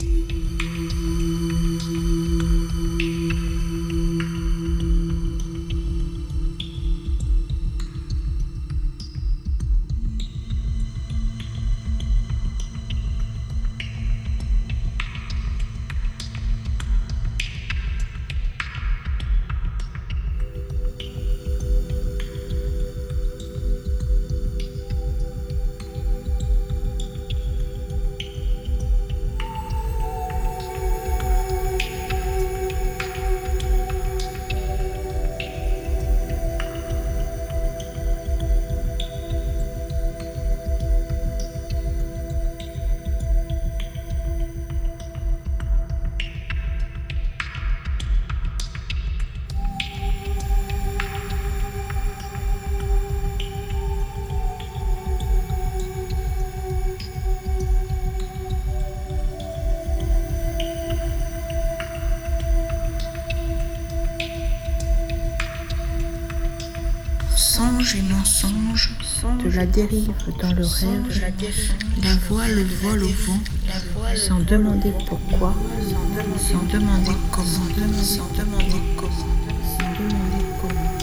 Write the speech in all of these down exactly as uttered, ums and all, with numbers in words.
Songe et mensonge, de la dérive dans le rêve, la voile vole au vent, sans demander pourquoi, sans demander comment, sans demander comment, sans demander comment.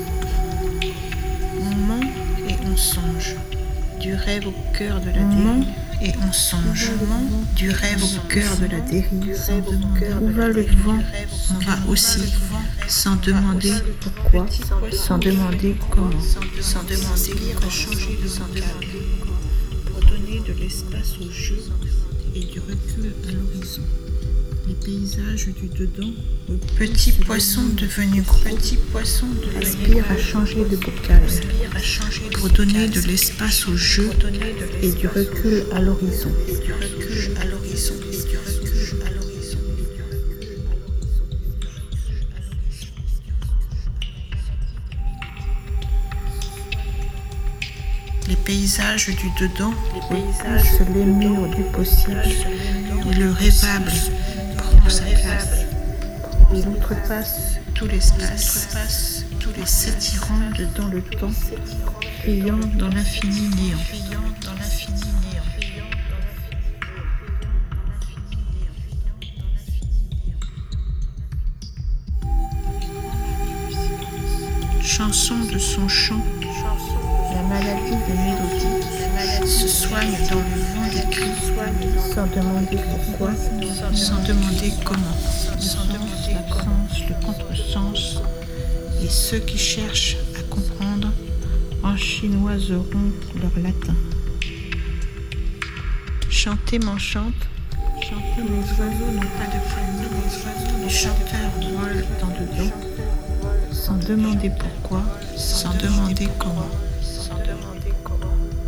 On ment et on songe, du rêve au cœur de la dérive, et on songe, du rêve au cœur de la dérive, où va le vent, on va aussi, sans demander pourquoi, sans demander comment, sans demander à changer de vocable, pour donner de l'espace au jeu et du recul à l'horizon. Les paysages du dedans, au petit poisson devenu gros, petit poisson aspire à changer de bocal, pour donner de l'espace au jeu et du recul à l'horizon. Et du recul à l'horizon. Et du recul à l'horizon. Les paysages du dedans, les paysages les murs du possible, et le rêvable prend sa place. Il outrepasse tout l'espace, tous les s'étirant dans le temps, fuyant dans l'infini néant. Chanson de son chant, la maladie des mélodies se soigne dans le vent des cris, sans demander pourquoi, sans demander comment, sans demander l'absence, le contresens, et ceux qui cherchent à comprendre enchinoiseront leur latin. Chanter m'enchante, chanter les oiseaux n'ont pas de famille, les chanteurs volent dans le dos, sans demander pourquoi, sans demander comment. Sans demander comment.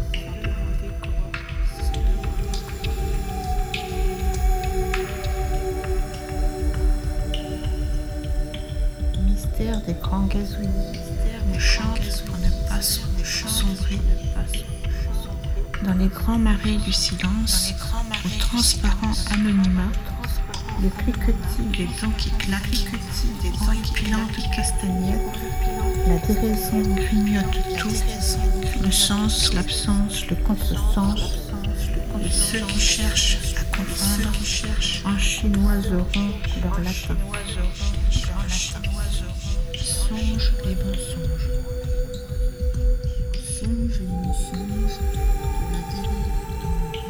Mystère des grands gazouillis, on chante pour ne pas sombrer. Dans les grands marais du silence, au transparent anonymat, le cliquetis des dents qui claquent, des horripilantes castagnettes, la déraison grignote tout, le sens, l'absence, le contresens, et ceux qui cherchent à comprendre enchinoiseront leur latin. Songe et mensonge, songe et mensonge, de la dérive dans le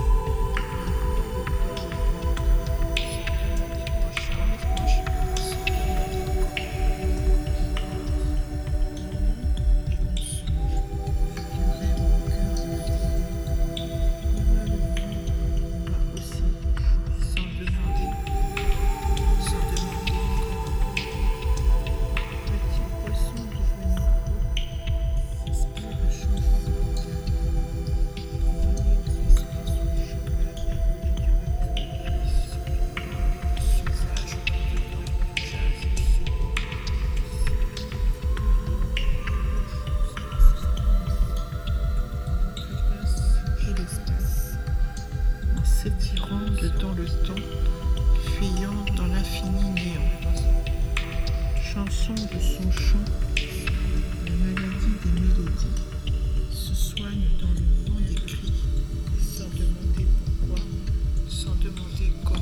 s'étirant dans le temps, fuyant dans l'infini néant. Chanson de son chant, la maladie des mélodies se soigne dans le vent des cris, sans demander pourquoi, sans demander comment.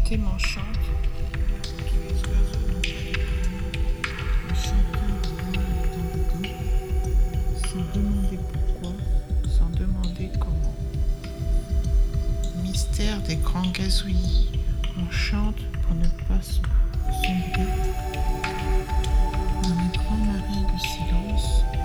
thé m'enchante. Tous les oiseaux dans chaque le chanteur vole dans le dos, sans demander pourquoi, sans demander comment. Mystère des grands gazouillis, on chante pour ne pas sombrer dans les grands marais du silence.